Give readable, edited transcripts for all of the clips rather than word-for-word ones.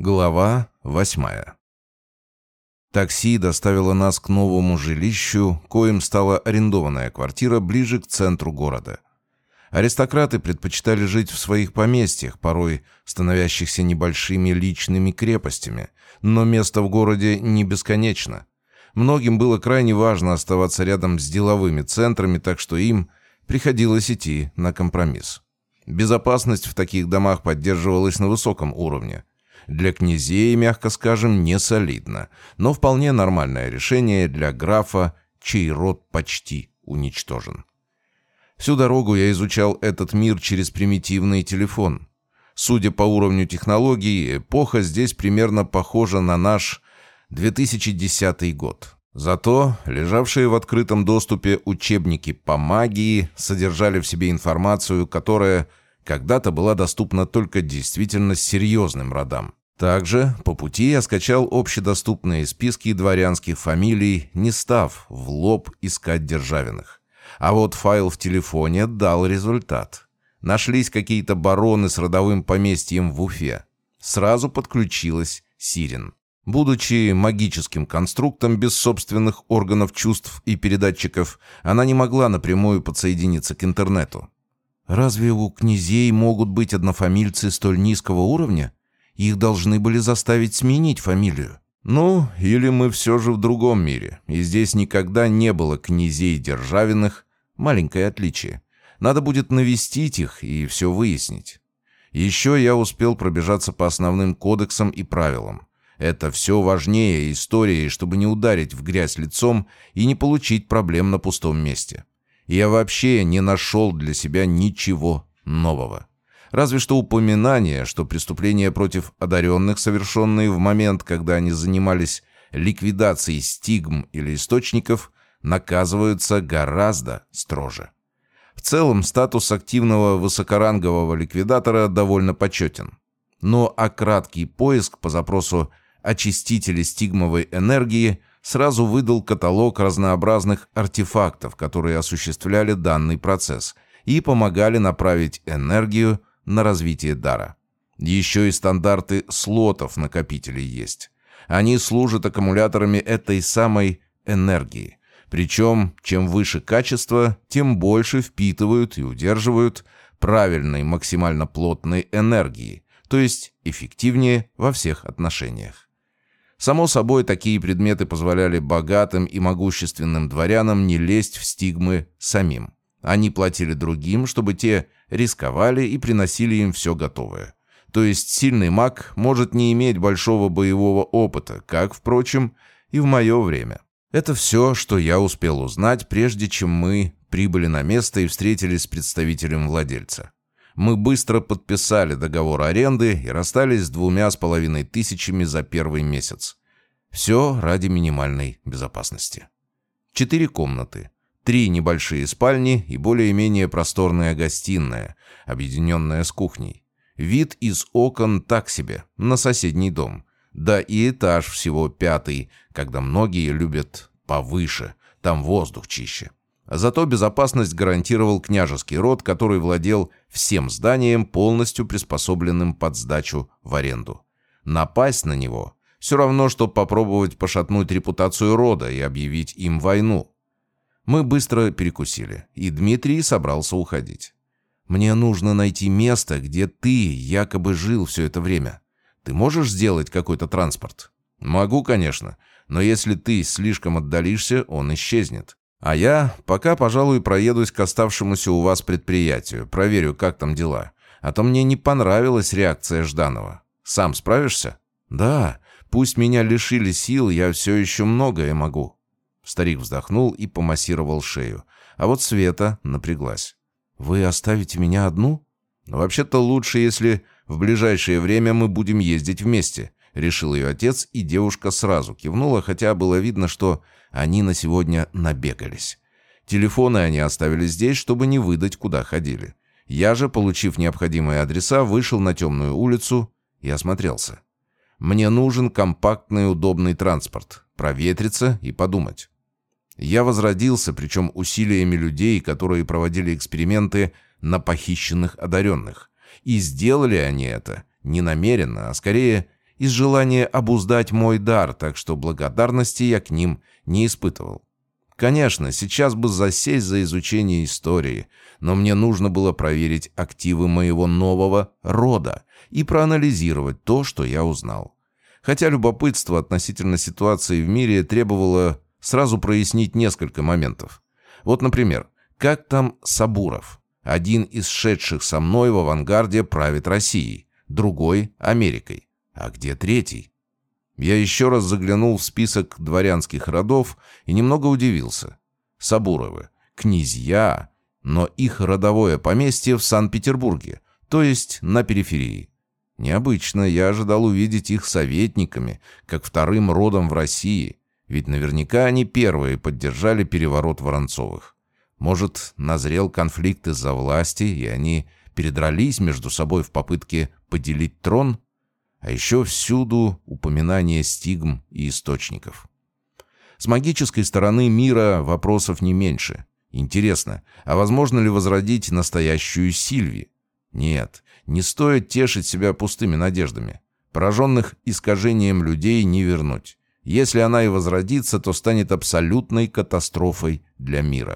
Глава 8. Такси доставило нас к новому жилищу, коим стала арендованная квартира ближе к центру города. Аристократы предпочитали жить в своих поместьях, порой становящихся небольшими личными крепостями, но место в городе не бесконечно. Многим было крайне важно оставаться рядом с деловыми центрами, так что им приходилось идти на компромисс. Безопасность в таких домах поддерживалась на высоком уровне. Для князей, мягко скажем, не солидно, но вполне нормальное решение для графа, чей род почти уничтожен. Всю дорогу я изучал этот мир через примитивный телефон. Судя по уровню технологий, эпоха здесь примерно похожа на наш 2010 год. Зато лежавшие в открытом доступе учебники по магии содержали в себе информацию, которая когда-то была доступна только действительно серьезным родам. Также по пути я скачал общедоступные списки дворянских фамилий, не став в лоб искать Державиных. А вот файл в телефоне дал результат. Нашлись какие-то бароны с родовым поместьем в Уфе. Сразу подключилась Сирин. Будучи магическим конструктом без собственных органов чувств и передатчиков, она не могла напрямую подсоединиться к интернету. Разве у князей могут быть однофамильцы столь низкого уровня? Их должны были заставить сменить фамилию. Ну, или мы все же в другом мире, и здесь никогда не было князей Державиных. Маленькое отличие. Надо будет навестить их и все выяснить. Еще я успел пробежаться по основным кодексам и правилам. Это все важнее истории, чтобы не ударить в грязь лицом и не получить проблем на пустом месте. Я вообще не нашел для себя ничего нового. Разве что упоминание, что преступления против одаренных, совершенные в момент, когда они занимались ликвидацией стигм или источников, наказываются гораздо строже. В целом, статус активного высокорангового ликвидатора довольно почетен. Но краткий поиск по запросу «очистители стигмовой энергии» сразу выдал каталог разнообразных артефактов, которые осуществляли данный процесс и помогали направить энергию на развитие дара. Еще и стандарты слотов накопителей есть. Они служат аккумуляторами этой самой энергии. Причем, чем выше качество, тем больше впитывают и удерживают правильной максимально плотной энергии, то есть эффективнее во всех отношениях. Само собой, такие предметы позволяли богатым и могущественным дворянам не лезть в стигмы самим. Они платили другим, чтобы те рисковали и приносили им все готовое. То есть сильный маг может не иметь большого боевого опыта, как, впрочем, и в мое время. Это все, что я успел узнать, прежде чем мы прибыли на место и встретились с представителем владельца. Мы быстро подписали договор аренды и расстались с 2500 за первый месяц. Все ради минимальной безопасности. 4 комнаты, 3 небольшие спальни и более-менее просторная гостиная, объединенная с кухней. Вид из окон так себе, на соседний дом. Да и этаж всего 5, когда многие любят повыше, там воздух чище. Зато безопасность гарантировал княжеский род, который владел всем зданием, полностью приспособленным под сдачу в аренду. Напасть на него – все равно, что попробовать пошатнуть репутацию рода и объявить им войну. Мы быстро перекусили, и Дмитрий собрался уходить. «Мне нужно найти место, где ты якобы жил все это время. Ты можешь сделать какой-то транспорт?» «Могу, конечно, но если ты слишком отдалишься, он исчезнет. А я пока, пожалуй, проедусь к оставшемуся у вас предприятию, проверю, как там дела. А то мне не понравилась реакция Жданова. Сам справишься?» «Да, пусть меня лишили сил, я все еще многое могу». Старик вздохнул и помассировал шею. А вот Света напряглась. «Вы оставите меня одну?» «Вообще-то лучше, если в ближайшее время мы будем ездить вместе», — решил ее отец, и девушка сразу кивнула, хотя было видно, что они на сегодня набегались. Телефоны они оставили здесь, чтобы не выдать, куда ходили. Я же, получив необходимые адреса, вышел на темную улицу и осмотрелся. Мне нужен компактный удобный транспорт, проветриться и подумать. Я возродился, причем усилиями людей, которые проводили эксперименты на похищенных одаренных. И сделали они это не намеренно, а скорее из желания обуздать мой дар, так что благодарности я к ним не испытывал. Конечно, сейчас бы засесть за изучение истории, но мне нужно было проверить активы моего нового рода и проанализировать то, что я узнал. Хотя любопытство относительно ситуации в мире требовало сразу прояснить несколько моментов. Вот, например, как там Сабуров? Один из шедших со мной в авангарде правит Россией, другой — Америкой. А где третий? Я еще раз заглянул в список дворянских родов и немного удивился. Сабуровы — князья, но их родовое поместье в Санкт-Петербурге, то есть на периферии. Необычно, я ожидал увидеть их советниками, как вторым родом в России, ведь наверняка они первые поддержали переворот Воронцовых. Может, назрел конфликт из-за власти, и они передрались между собой в попытке поделить трон? А еще всюду упоминание стигм и источников. С магической стороны мира вопросов не меньше. Интересно, а возможно ли возродить настоящую Сильви? Нет, не стоит тешить себя пустыми надеждами. Пораженных искажением людей не вернуть. Если она и возродится, то станет абсолютной катастрофой для мира.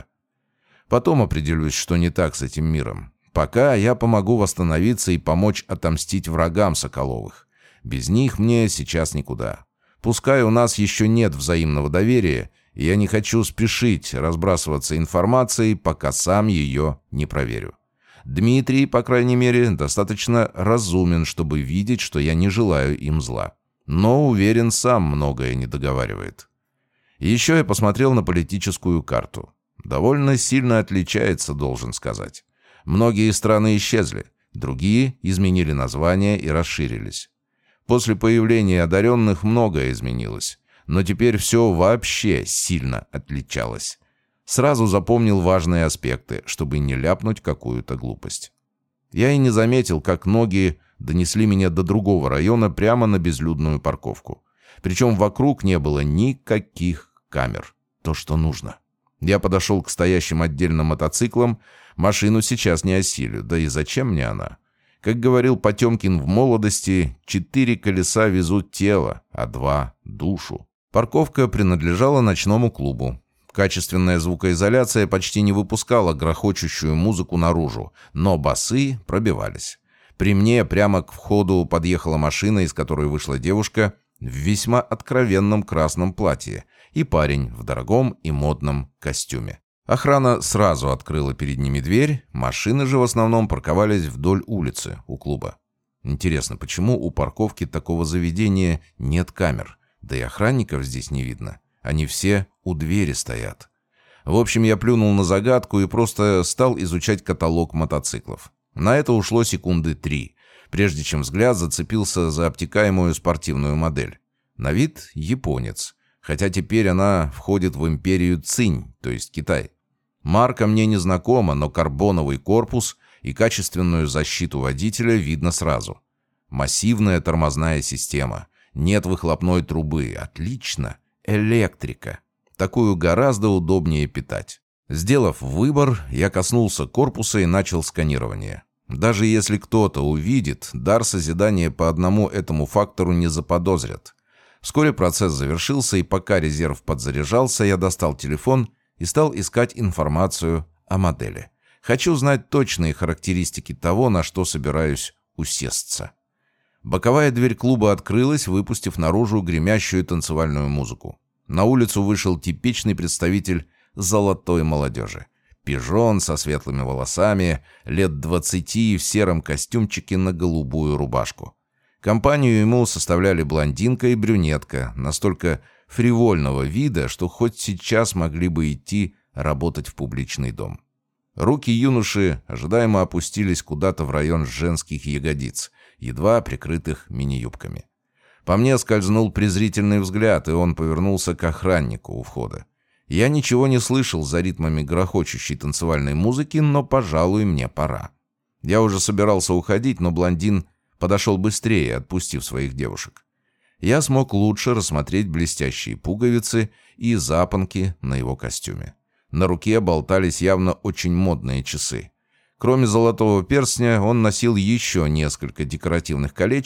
Потом определюсь, что не так с этим миром. Пока я помогу восстановиться и помочь отомстить врагам Соколовых. Без них мне сейчас никуда. Пускай у нас еще нет взаимного доверия, и я не хочу спешить разбрасываться информацией, пока сам ее не проверю. Дмитрий, по крайней мере, достаточно разумен, чтобы видеть, что я не желаю им зла. Но, уверен, сам многое не договаривает. Еще я посмотрел на политическую карту. Довольно сильно отличается, должен сказать. Многие страны исчезли, другие изменили названия и расширились. После появления одаренных многое изменилось, но теперь все вообще сильно отличалось. Сразу запомнил важные аспекты, чтобы не ляпнуть какую-то глупость. Я и не заметил, как ноги донесли меня до другого района прямо на безлюдную парковку. Причем вокруг не было никаких камер. То, что нужно. Я подошел к стоящим отдельно мотоциклам. Машину сейчас не осилю, да и зачем мне она? Как говорил Потемкин в молодости, 4 колеса везут тело, а 2 — душу. Парковка принадлежала ночному клубу. Качественная звукоизоляция почти не выпускала грохочущую музыку наружу, но басы пробивались. При мне прямо к входу подъехала машина, из которой вышла девушка в весьма откровенном красном платье и парень в дорогом и модном костюме. Охрана сразу открыла перед ними дверь, машины же в основном парковались вдоль улицы у клуба. Интересно, почему у парковки такого заведения нет камер? Да и охранников здесь не видно. Они все у двери стоят. В общем, я плюнул на загадку и просто стал изучать каталог мотоциклов. На это ушло секунды 3, прежде чем взгляд зацепился за обтекаемую спортивную модель. На вид японец, хотя теперь она входит в империю Цинь, то есть Китай. Марка мне не знакома, но карбоновый корпус и качественную защиту водителя видно сразу. Массивная тормозная система. Нет выхлопной трубы. Отлично. Электрика. Такую гораздо удобнее питать. Сделав выбор, я коснулся корпуса и начал сканирование. Даже если кто-то увидит, дар созидания по одному этому фактору не заподозрят. Вскоре процесс завершился, и пока резерв подзаряжался, я достал телефон и стал искать информацию о модели. Хочу знать точные характеристики того, на что собираюсь усесться. Боковая дверь клуба открылась, выпустив наружу гремящую танцевальную музыку. На улицу вышел типичный представитель золотой молодежи. Пижон со светлыми волосами, лет 20 в сером костюмчике на голубую рубашку. Компанию ему составляли блондинка и брюнетка, настолько фривольного вида, что хоть сейчас могли бы идти работать в публичный дом. Руки юноши ожидаемо опустились куда-то в район женских ягодиц, едва прикрытых мини-юбками. По мне скользнул презрительный взгляд, и он повернулся к охраннику у входа. Я ничего не слышал за ритмами грохочущей танцевальной музыки, но, пожалуй, мне пора. Я уже собирался уходить, но блондин подошел быстрее, отпустив своих девушек. Я смог лучше рассмотреть блестящие пуговицы и запонки на его костюме. На руке болтались явно очень модные часы. Кроме золотого перстня, он носил еще несколько декоративных колечек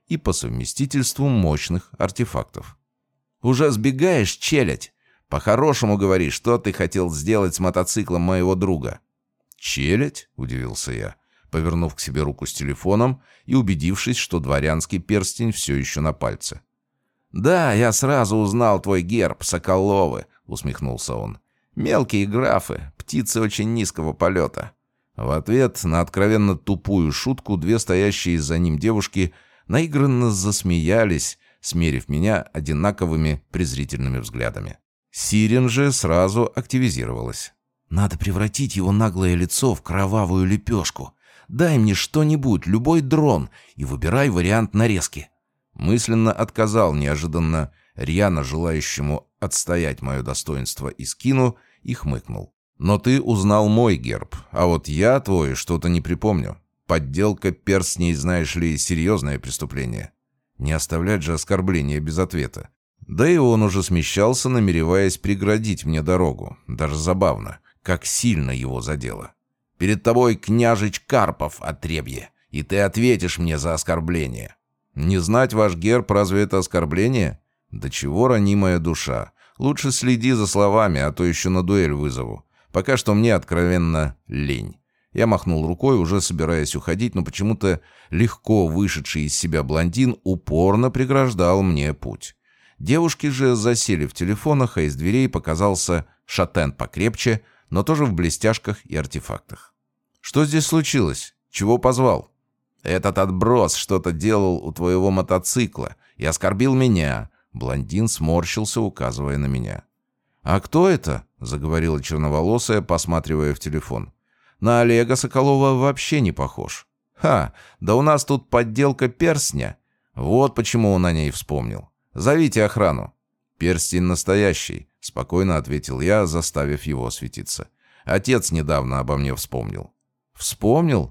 и по совместительству мощных артефактов. «Уже сбегаешь, челядь? По-хорошему говори, что ты хотел сделать с мотоциклом моего друга?» «Челядь?» — удивился я, повернув к себе руку с телефоном и убедившись, что дворянский перстень все еще на пальце. «Да, я сразу узнал твой герб, Соколовы», — усмехнулся он. «Мелкие графы, птицы очень низкого полета». В ответ на откровенно тупую шутку две стоящие за ним девушки наигранно засмеялись, смерив меня одинаковыми презрительными взглядами. Сирен же сразу активизировалась. «Надо превратить его наглое лицо в кровавую лепешку. Дай мне что-нибудь, любой дрон, и выбирай вариант нарезки». Мысленно отказал неожиданно рьяно желающему отстоять мое достоинство и скину и хмыкнул. «Но ты узнал мой герб, а вот я твой что-то не припомню. Подделка перстней, знаешь ли, серьезное преступление. Не оставлять же оскорбления без ответа». Да и он уже смещался, намереваясь преградить мне дорогу. Даже забавно, как сильно его задело. «Перед тобой княжич Карпов, отребье, и ты ответишь мне за оскорбление». «Не знать ваш герб, разве это оскорбление? Да чего ранимая душа. Лучше следи за словами, а то еще на дуэль вызову. Пока что мне откровенно лень». Я махнул рукой, уже собираясь уходить, но почему-то легко вышедший из себя блондин упорно преграждал мне путь. Девушки же засели в телефонах, а из дверей показался шатен покрепче, но тоже в блестяшках и артефактах. «Что здесь случилось? Чего позвал?» «Этот отброс что-то делал у твоего мотоцикла и оскорбил меня». Блондин сморщился, указывая на меня. «А кто это?» — заговорила черноволосая, посматривая в телефон. «На Олега Соколова вообще не похож». «Ха, да у нас тут подделка перстня. Вот почему он о ней вспомнил. Зовите охрану». «Перстень настоящий», — спокойно ответил я, заставив его осветиться. «Отец недавно обо мне вспомнил». «Вспомнил?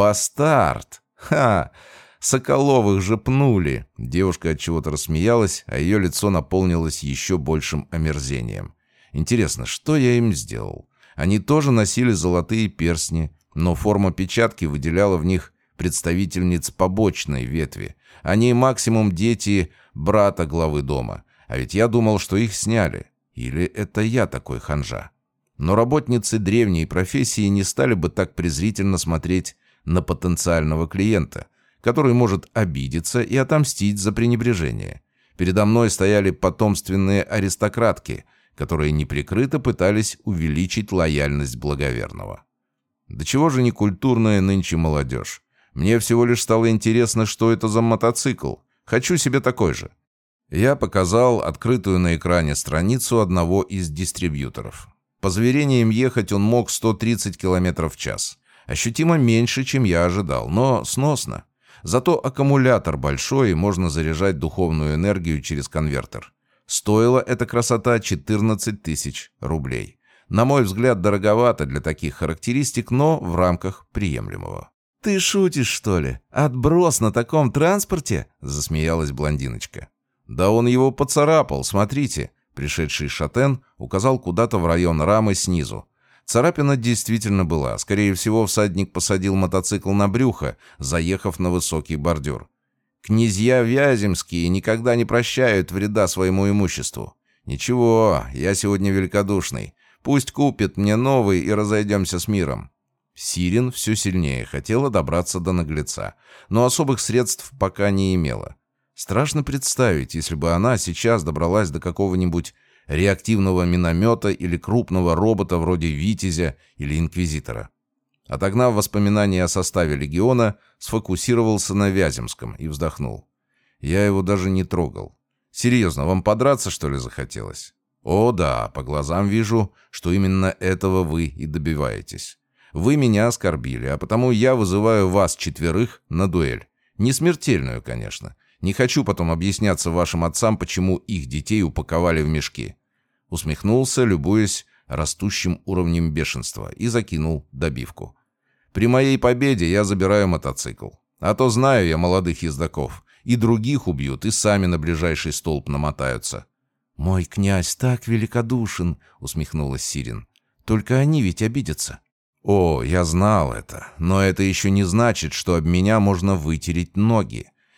Бастард! Ха! Соколовых же пнули!» Девушка отчего-то рассмеялась, а ее лицо наполнилось еще большим омерзением. «Интересно, что я им сделал? Они тоже носили золотые перстни, но форма печатки выделяла в них представительниц побочной ветви. Они максимум дети брата главы дома. А ведь я думал, что их сняли. Или это я такой ханжа? Но работницы древней профессии не стали бы так презрительно смотреть на потенциального клиента, который может обидеться и отомстить за пренебрежение. Передо мной стояли потомственные аристократки, которые неприкрыто пытались увеличить лояльность благоверного. Да чего же некультурная нынче молодежь? Мне всего лишь стало интересно, что это за мотоцикл. Хочу себе такой же. Я показал открытую на экране страницу одного из дистрибьюторов. По заверениям, ехать он мог 130 км в час. Ощутимо меньше, чем я ожидал, но сносно. Зато аккумулятор большой, и можно заряжать духовную энергию через конвертер. Стоила эта красота 14 тысяч рублей. На мой взгляд, дороговато для таких характеристик, но в рамках приемлемого. «Ты шутишь, что ли? Отброс на таком транспорте?» — засмеялась блондиночка. «Да он его поцарапал, смотрите». Пришедший шатен указал куда-то в район рамы снизу. Царапина действительно была. Скорее всего, всадник посадил мотоцикл на брюхо, заехав на высокий бордюр. «Князья Вяземские никогда не прощают вреда своему имуществу. Ничего, я сегодня великодушный. Пусть купит мне новый и разойдемся с миром». Сирен все сильнее хотела добраться до наглеца, но особых средств пока не имела. Страшно представить, если бы она сейчас добралась до какого-нибудь реактивного миномета или крупного робота вроде «Витязя» или «Инквизитора». Отогнав воспоминания о составе легиона, сфокусировался на Вяземском и вздохнул. Я его даже не трогал. «Серьезно, вам подраться, что ли, захотелось?» «О да, по глазам вижу, что именно этого вы и добиваетесь. Вы меня оскорбили, а потому я вызываю вас четверых на дуэль. Не смертельную, конечно. Не хочу потом объясняться вашим отцам, почему их детей упаковали в мешки». Усмехнулся, любуясь растущим уровнем бешенства, и закинул добивку. «При моей победе я забираю мотоцикл. А то знаю я молодых ездаков. И других убьют, и сами на ближайший столб намотаются». «Мой князь так великодушен», — усмехнулась Сирен. «Только они ведь обидятся». «О, я знал это. Но это еще не значит, что об меня можно вытереть ноги.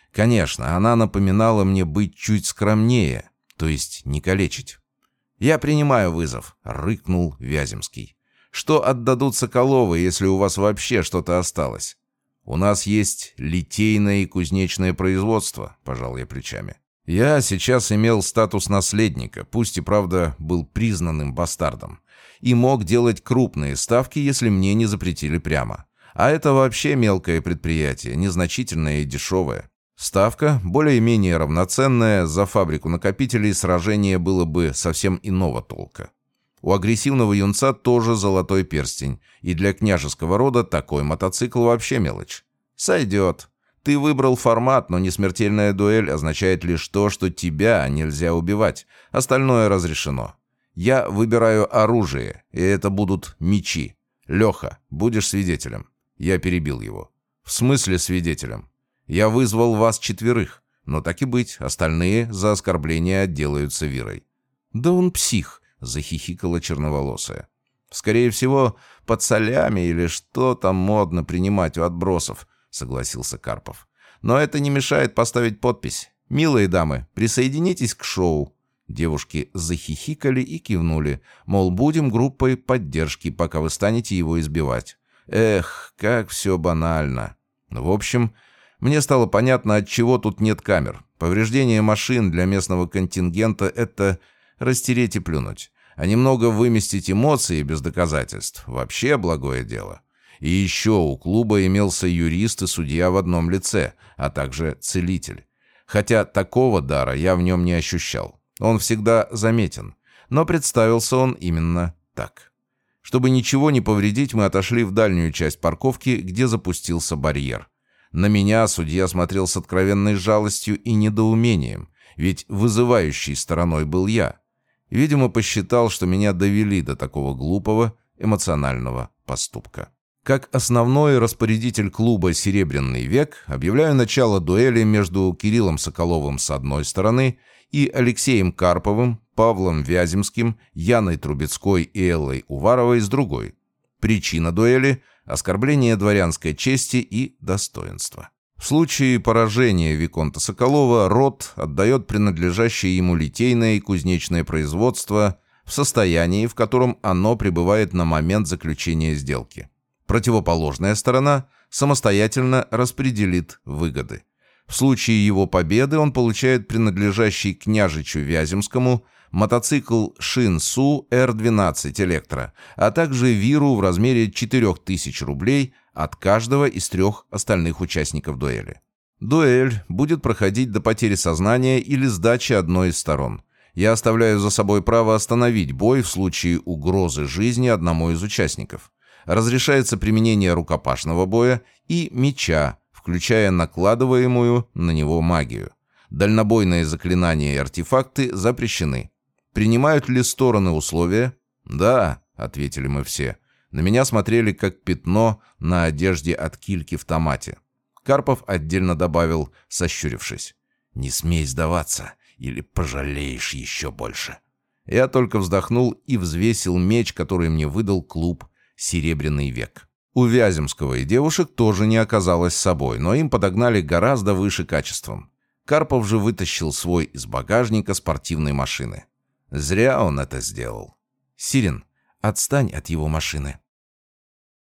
Конечно, она напоминала мне быть чуть скромнее, то есть не калечить. «Я принимаю вызов», — рыкнул Вяземский. «Что отдадут Соколовы, если у вас вообще что-то осталось?» «У нас есть литейное и кузнечное производство», — пожал я плечами. Я сейчас имел статус наследника, пусть и, правда, был признанным бастардом, и мог делать крупные ставки, если мне не запретили прямо. А это вообще мелкое предприятие, незначительное и дешевое. Ставка, более-менее равноценная, за фабрику накопителей сражение было бы совсем иного толка. У агрессивного юнца тоже золотой перстень, и для княжеского рода такой мотоцикл вообще мелочь. Сойдет. Ты выбрал формат, но несмертельная дуэль означает лишь то, что тебя нельзя убивать, остальное разрешено. Я выбираю оружие, и это будут мечи. Леха, будешь свидетелем. Я перебил его. В смысле свидетелем? Я вызвал вас 4, но так и быть, остальные за оскорбление отделаются вирой. Да он псих, захихикала черноволосая. Скорее всего, под солями или что там модно принимать у отбросов, согласился Карпов. Но это не мешает поставить подпись. Милые дамы, присоединитесь к шоу. Девушки захихикали и кивнули, мол, будем группой поддержки, пока вы станете его избивать. Эх, как все банально. В общем, мне стало понятно, отчего тут нет камер. Повреждение машин для местного контингента — это растереть и плюнуть. А немного выместить эмоции без доказательств — вообще благое дело. И еще у клуба имелся юрист и судья в одном лице, а также целитель. Хотя такого дара я в нем не ощущал. Он всегда заметен. Но представился он именно так. Чтобы ничего не повредить, мы отошли в дальнюю часть парковки, где запустился барьер. На меня судья смотрел с откровенной жалостью и недоумением, ведь вызывающей стороной был я. Видимо, посчитал, что меня довели до такого глупого эмоционального поступка. Как основной распорядитель клуба «Серебряный век» объявляю начало дуэли между Кириллом Соколовым с одной стороны и Алексеем Карповым, Павлом Вяземским, Яной Трубецкой и Эллой Уваровой с другой. Причина дуэли – оскорбление дворянской чести и достоинства. В случае поражения виконта Соколова род отдает принадлежащее ему литейное и кузнечное производство в состоянии, в котором оно пребывает на момент заключения сделки. Противоположная сторона самостоятельно распределит выгоды. В случае его победы он получает принадлежащий княжичу Вяземскому мотоцикл Шин-Су R12 Электро, а также виру в размере 4000 рублей от каждого из 3 остальных участников дуэли. Дуэль будет проходить до потери сознания или сдачи одной из сторон. Я оставляю за собой право остановить бой в случае угрозы жизни одному из участников. Разрешается применение рукопашного боя и меча, включая накладываемую на него магию. Дальнобойные заклинания и артефакты запрещены. Принимают ли стороны условия? «Да», — ответили мы все. На меня смотрели как пятно на одежде от кильки в томате. Карпов отдельно добавил, сощурившись: «Не смей сдаваться, или пожалеешь еще больше». Я только вздохнул и взвесил меч, который мне выдал клуб «Серебряный век». У Вяземского и девушек тоже не оказалось с собой, но им подогнали гораздо выше качеством. Карпов же вытащил свой из багажника спортивной машины. Зря он это сделал. «Сирин, отстань от его машины».